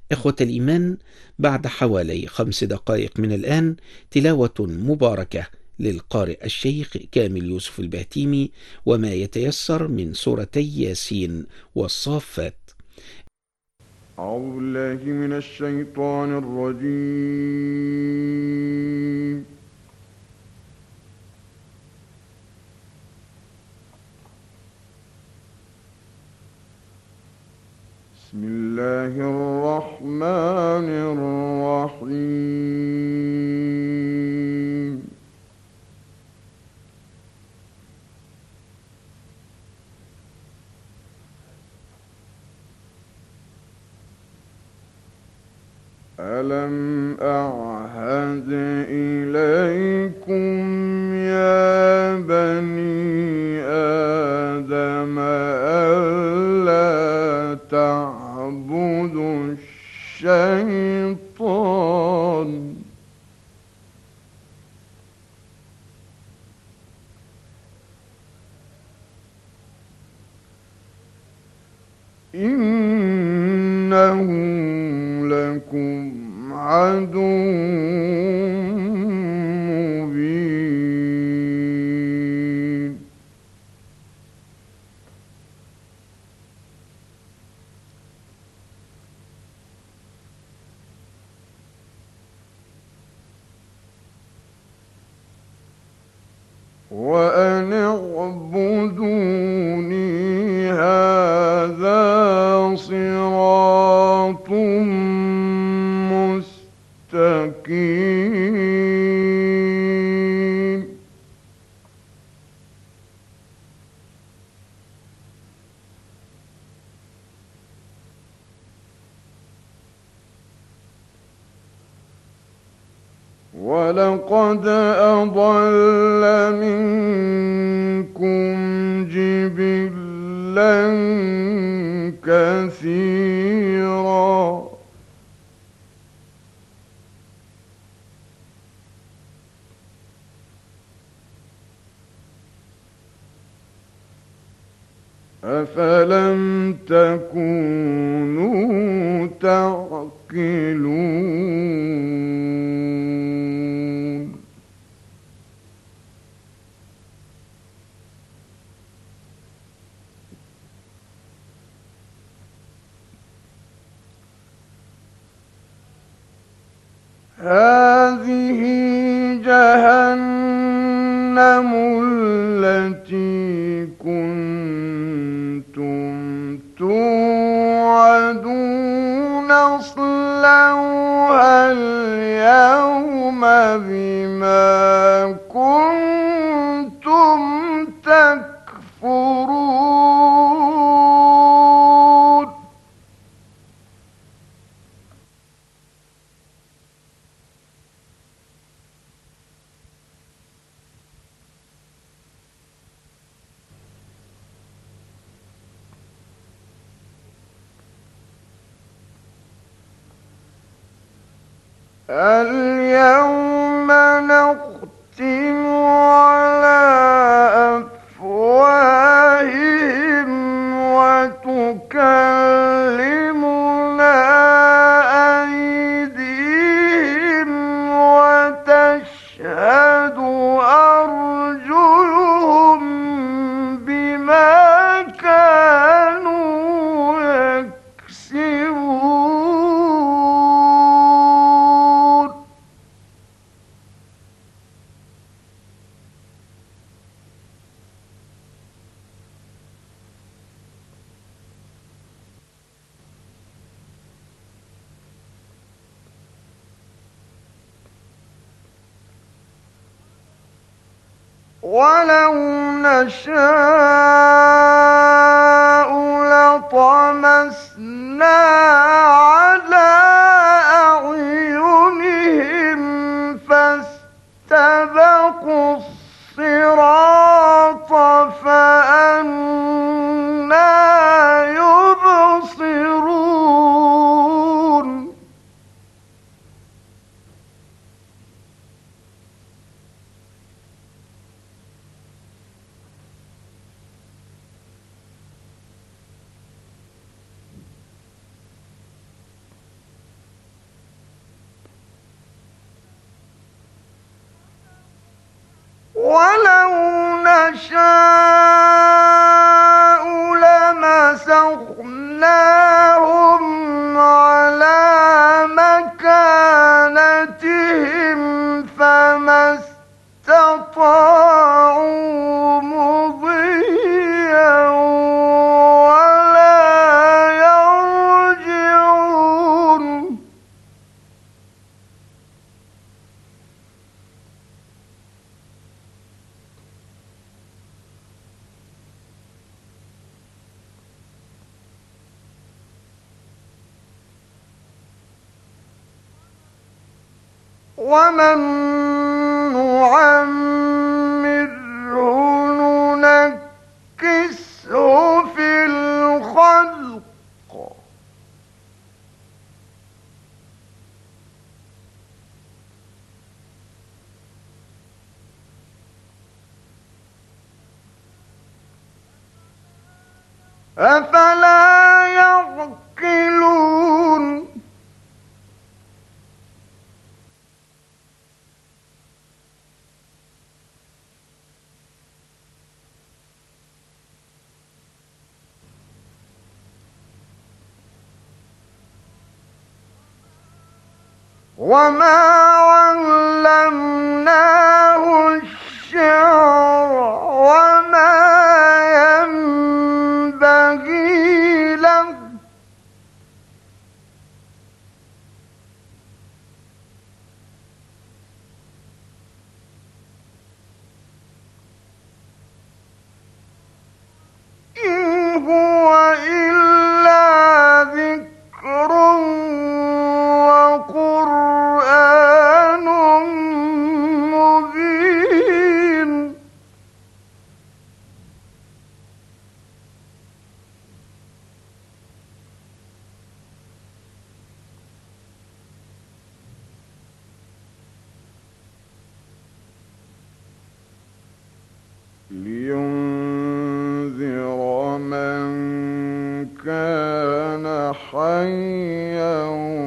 إخوة الإيمان، بعد حوالي 5 دقائق من الآن تلاوة مباركة للقارئ الشيخ كامل يوسف البهتيمي وما يتيسر من سورتي ياسين والصافات. أعوذ بالله من الشيطان الرجيم. بسم الله الرحمن الرحيم. ألم أعهد إليكم يا بني آدم ألا تعبدوا الشيطان إنه لكم عدو مبين. وأن اعبدوني هذا صراط مستقيم. ولقد أضل منكم جبلا كثيرا أفلم تكونوا تعقلون. هذه جهنم التي كنتم توعدون اصلوها اليوم بما كنتم تكفرون. اليوم نختم على أفواههم وتكلمنا أيديهم وتشهد أرجلهم بما كانوا يكسبون. ولو نشاء لطمسنا على أعينهم فاستبقوا الصراط فأنى يبصرون. ولو نشاء لمسخناهم على مكانتهم فما استطاعوا مضيا ولا يرجعون ومن نعمره ننكسه في الخلق أفلا يعقلون وما علمناه الشعر وما ينبغي له إن هو إلا ذكر وقرآن مبين لينذر من كان حيا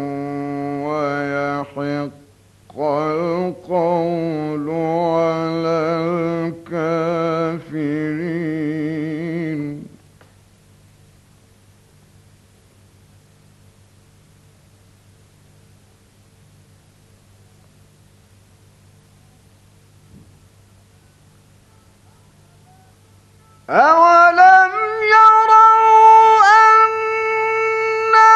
ويحق القول على الكافرين أولم يروا أنا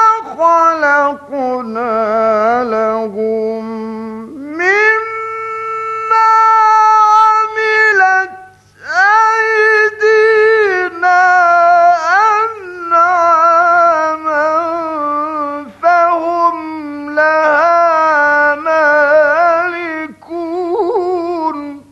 خلقنا لهم مما عملت أيدينا أنعاما فهم لها مالكون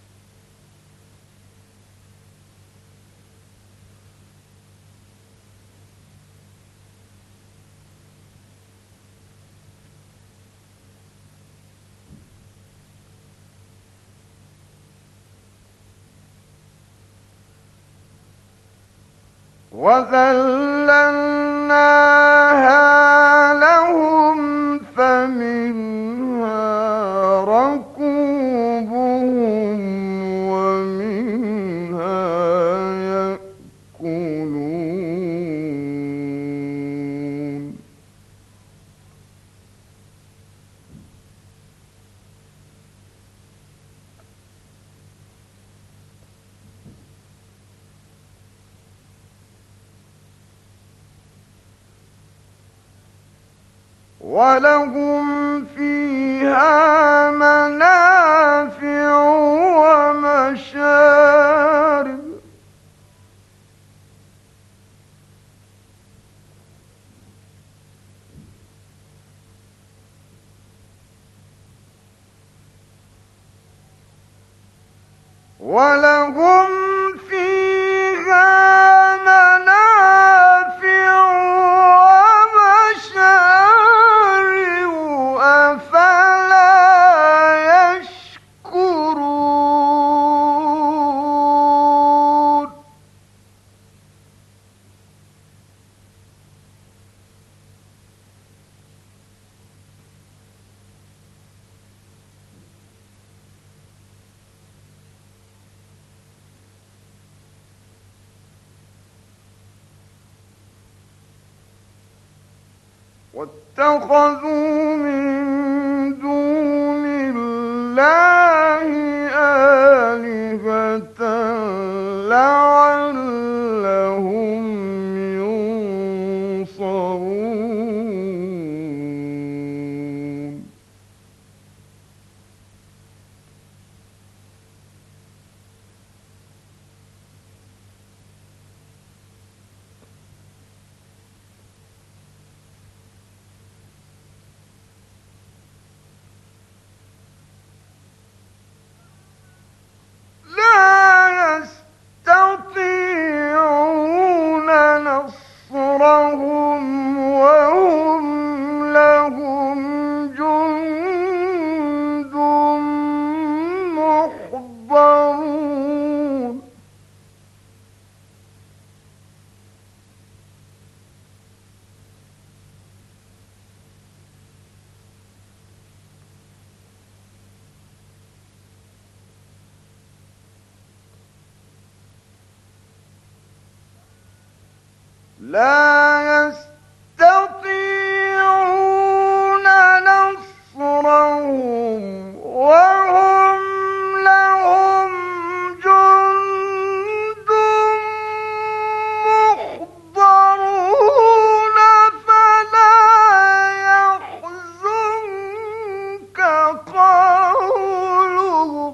وذللناها لهم فمنها ركوبهم ومنها يأكلون ولهم فيها منافع ومشارب ولهم فيها منافع ومشارب أفلا يشكرون واتخذوا من دون الله آلهة لعلهم ينصرون. لا يستطيعون نصرهم وهم لهم جند محضرون. لا يستطيعون نصرهم وهم لهم جند محضرون. فلا يحزنك قولهم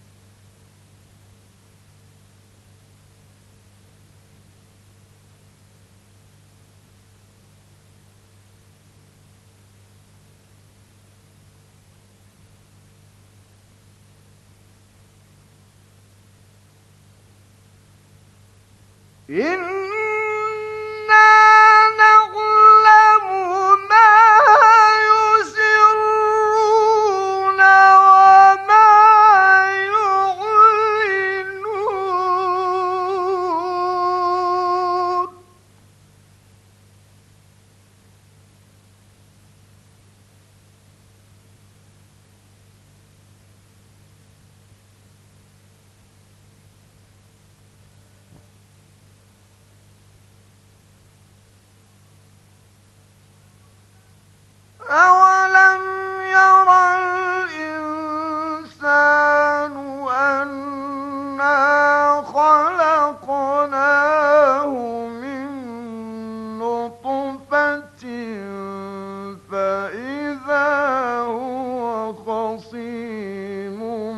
إنا نعلم ما يسرون وما يعلنون. أولم ير الإنسان أنا خلقناه من نطفة فإذا هو خصيم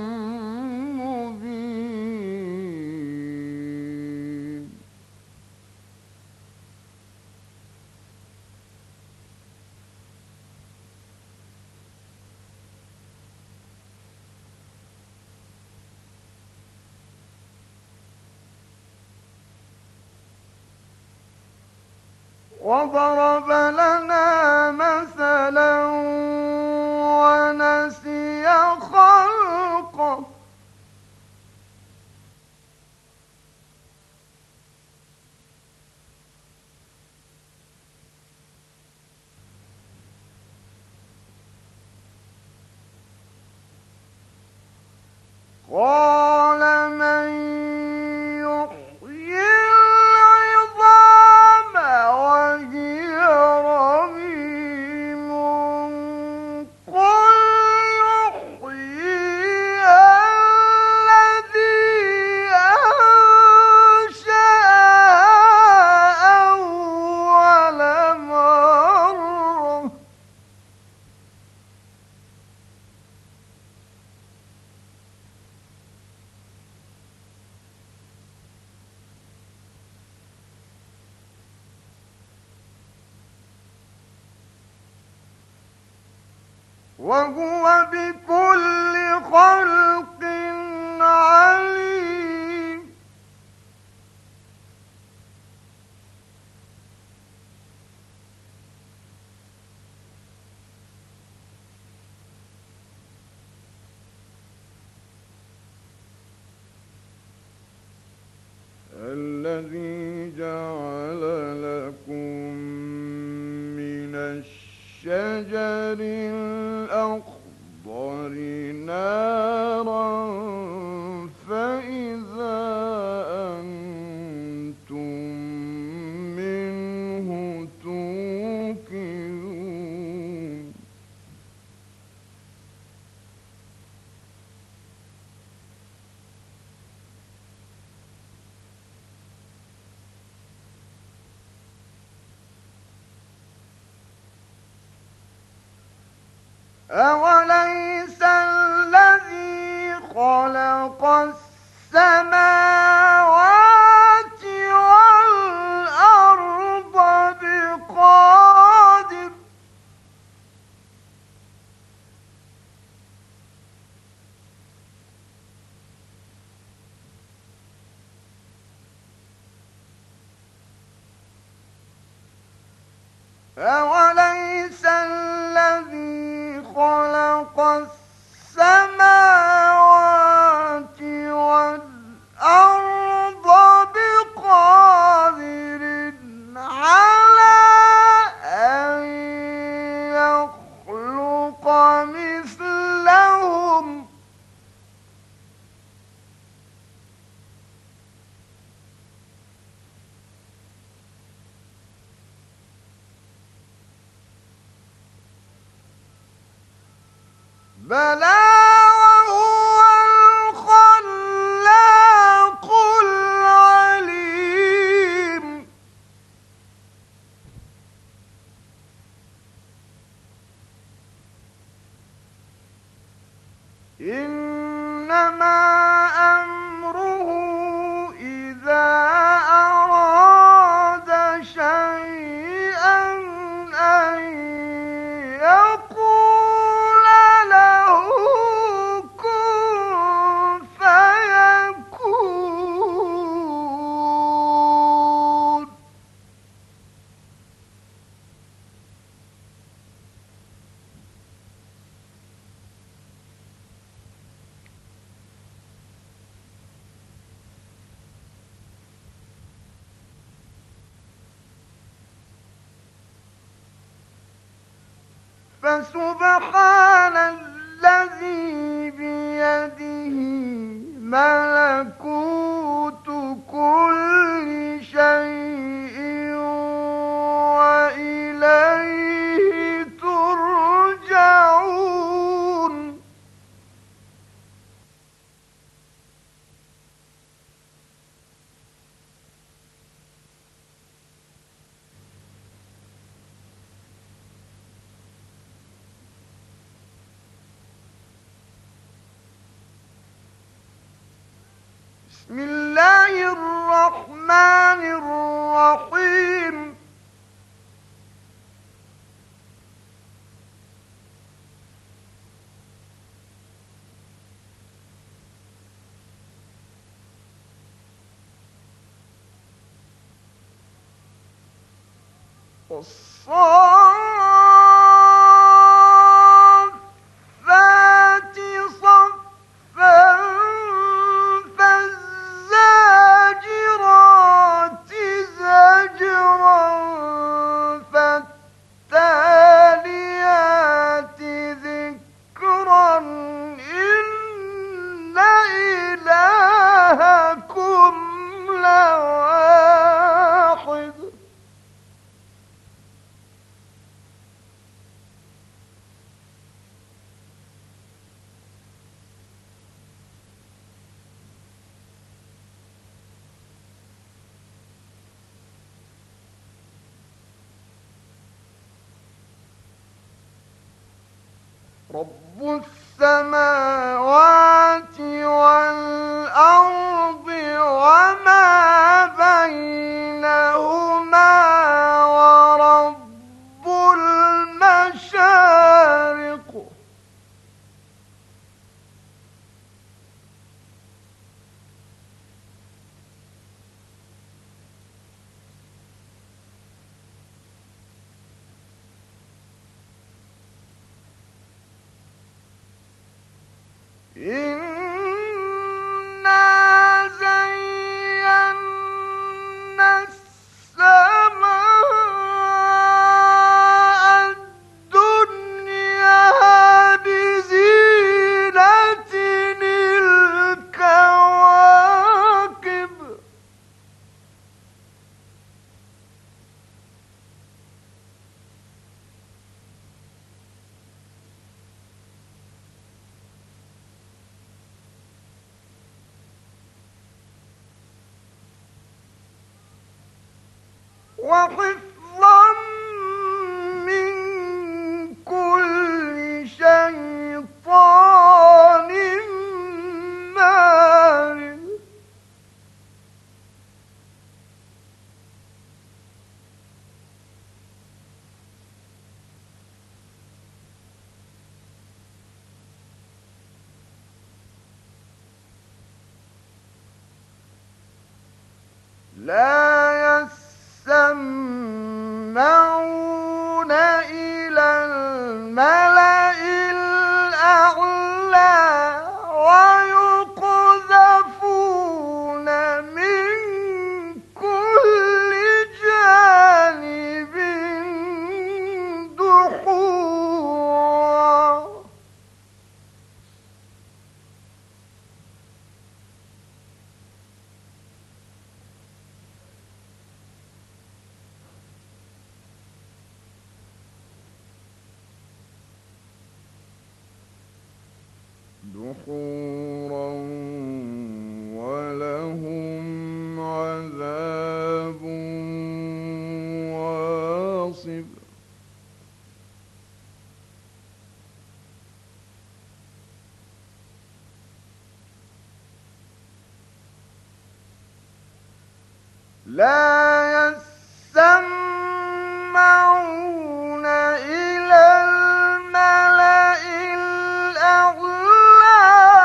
مبين. وضرب لنا مثلا ونسي خلقه قال من يحيي العظام وهي رميم قل يحييها الذي أنشأها أول مرة وهو بكل خلق عليم. الذي جعل لكم من الشجر الأخضر نارا فإذا أنتم منه توقدون. أوليس الذي خلق السماوات والأرض بقادر أوليس الذي خلق السماوات والأرض بقادر على أن يخلق مثلهم بلى وهو الخلاق العليم إنما أمره إذا أراد شيئا أن يقول له كن فيكون فسبحان الذي بيده ملكوت كل شيء وإليه ترجعون بسم الله الرحمن الرحيم والصافات صفا فالزاجرات زجرا فالتاليات ذكرا إن إلهكم لواحد رب السماوات والأرض وما بينهما ورب المشارق إنا زينا السماء الدنيا بزينة الكواكب وحفظا من كل شيء لا يسمعون إلى الملأ الأعلى ويقذفون من كل جانب دحورا ولهم عذاب واصب لا يسمعون إلى الملأ الأعلى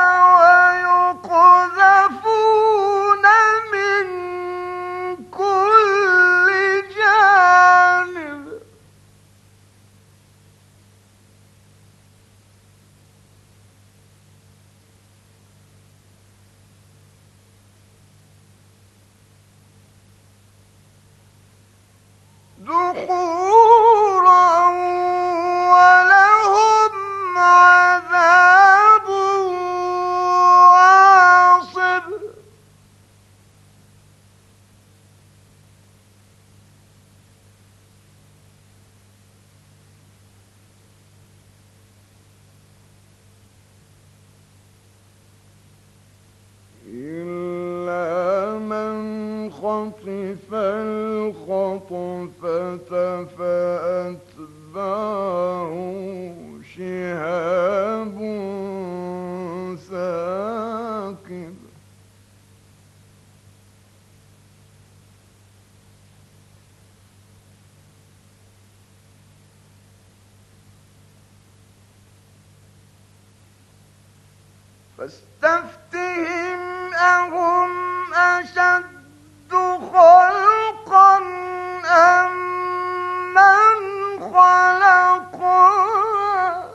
ويقذفون من كل جانب دحورا ولهم عذاب واصب إلا من خطف الخطفة فأتبعه شهاب ثاقب فاستفتهم أهم أشد خلقا أم من خلقنا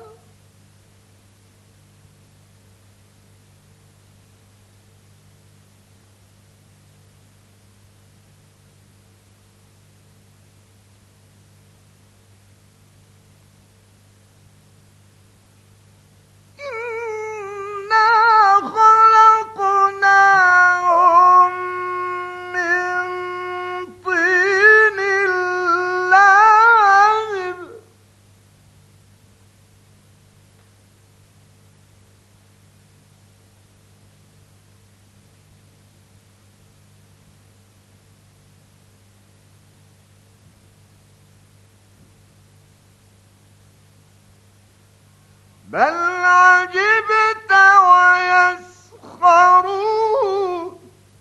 إنا خلقناهم من طين لازب بل عجبت ويسخرون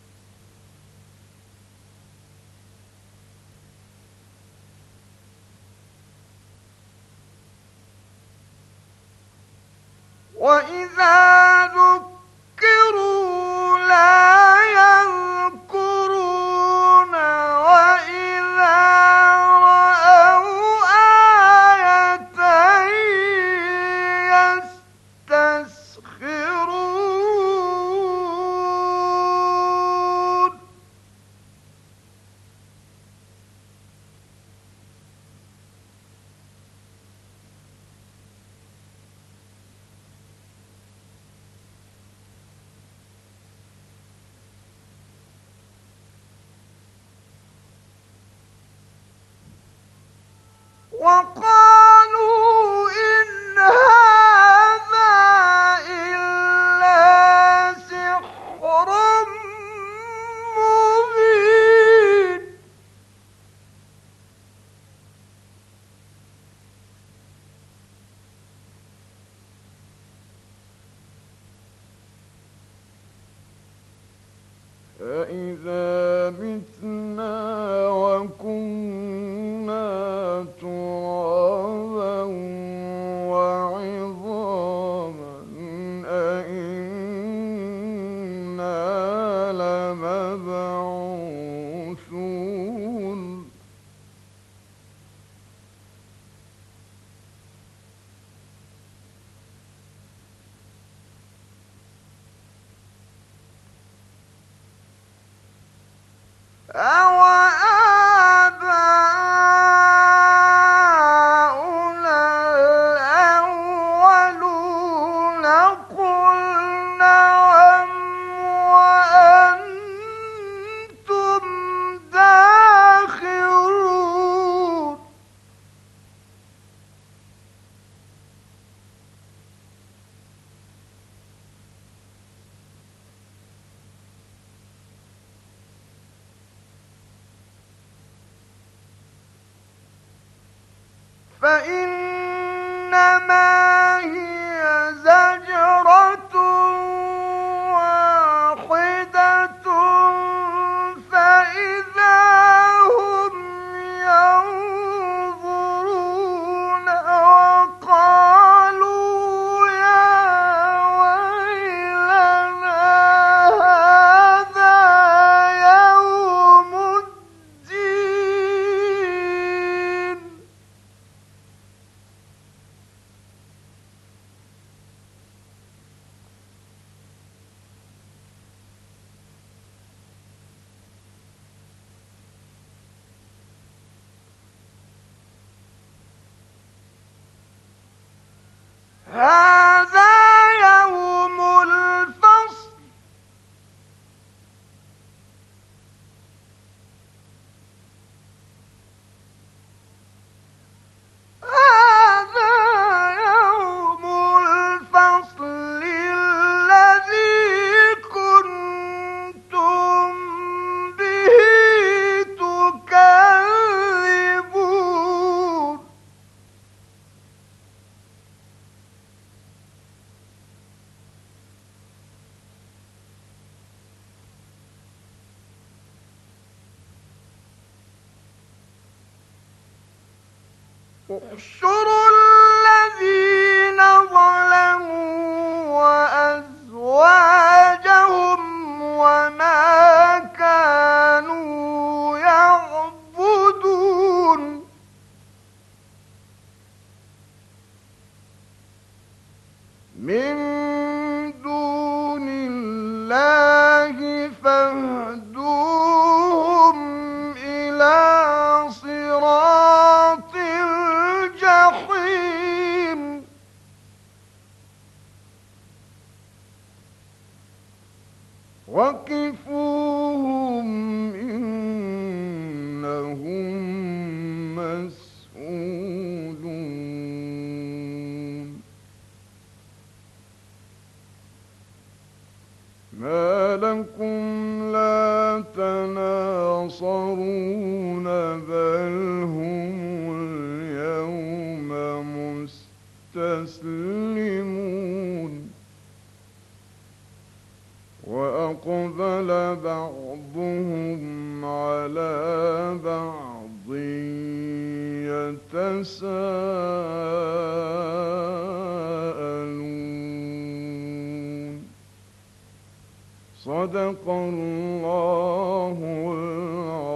وإذا ذكروا لا يذكرون وإذا رأوا آية يستسخرون وقالوا إن هذا إلا سحر مبين أإذا متنا وكنا ترابا وعظاما أإنا لمبعوثون أَوَآبَاؤُنَا الْأَوَّلُونَ قُلْ نَعَمْ وَأَنتُمْ دَاخِرُونَ فإنما هي زجرة واحدة فإذا هم ينظرون وقالوا يا ويلنا هذا يوم الدين هذا يوم الفصل هذا يوم الفصل الذي كنتم به تكذبون احشروا الذين ظلموا وأزواجهم وما كانوا يعبدون من دون الله فاهدوهم إلى صراط الجحيم وقفوهم إنهم مسؤولون ما لكم لا تناصرون بل هم اليوم مستسلمون وأقبل بعضهم على بعض يتساءلون صدق الله العظيم